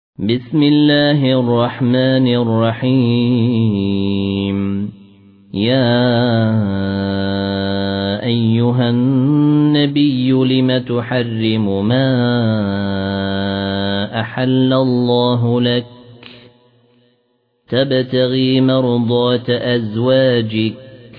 بسم الله الرحمن الرحيم. يا أيها النبي لم تحرم ما أحل الله لك تبتغي مرضات أزواجك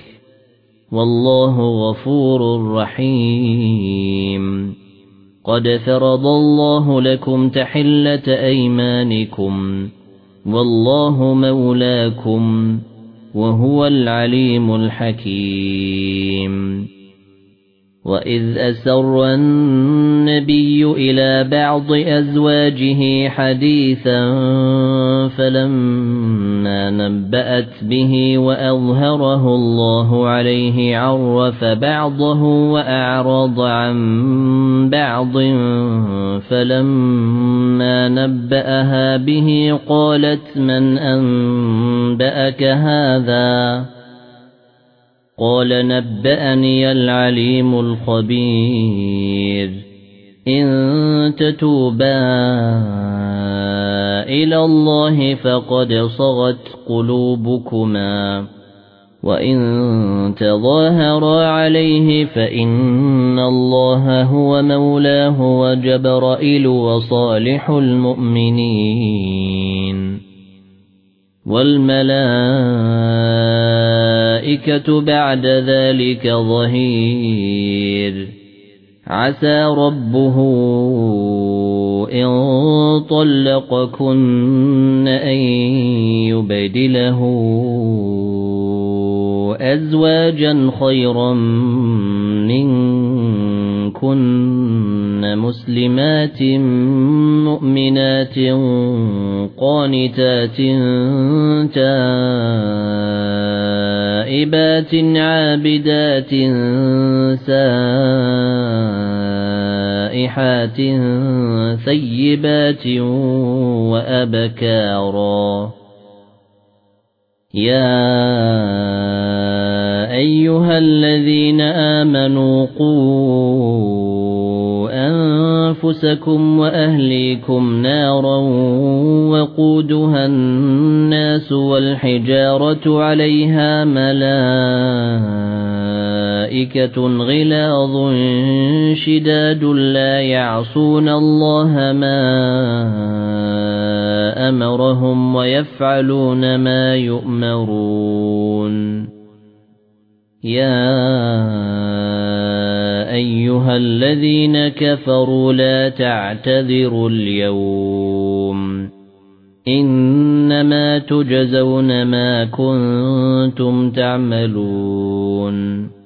والله غفور رحيم. قد فرض الله لكم تحلة أيمانكم والله مولاكم وهو العليم الحكيم. وإذ أسر النبي إلى بعض أزواجه حديثا فلما نبأت به وأظهره الله عليه عرف بعضه وأعرض عن بعض فلما نبأها به قالت من أنبأك هذا؟ قال نبأني العليم الخبير. إن تتوبا إلى الله فقد صغت قلوبكما وإن تظاهرا عليه فإن الله هو مولاه وجبرائيل وصالح المؤمنين والملائكة بعد ذلك ظهير. عسى ربه إن طلقكن أن يبدله أزواجا خيرا منكن مسلمات مؤمنات قانتات تائبات عابدات سائحات ثيبات وأبكارا. يا أيها الذين آمنوا قوا أنفسكم وأهليكم نارا وقودها الناس والحجارة عليها ملائكة غلاظ شداد لا يعصون الله ما أمرهم ويفعلون ما يؤمرون. يا أيها الذين كفروا لا تعتذروا اليوم إنما تجزون ما كنتم تعملون.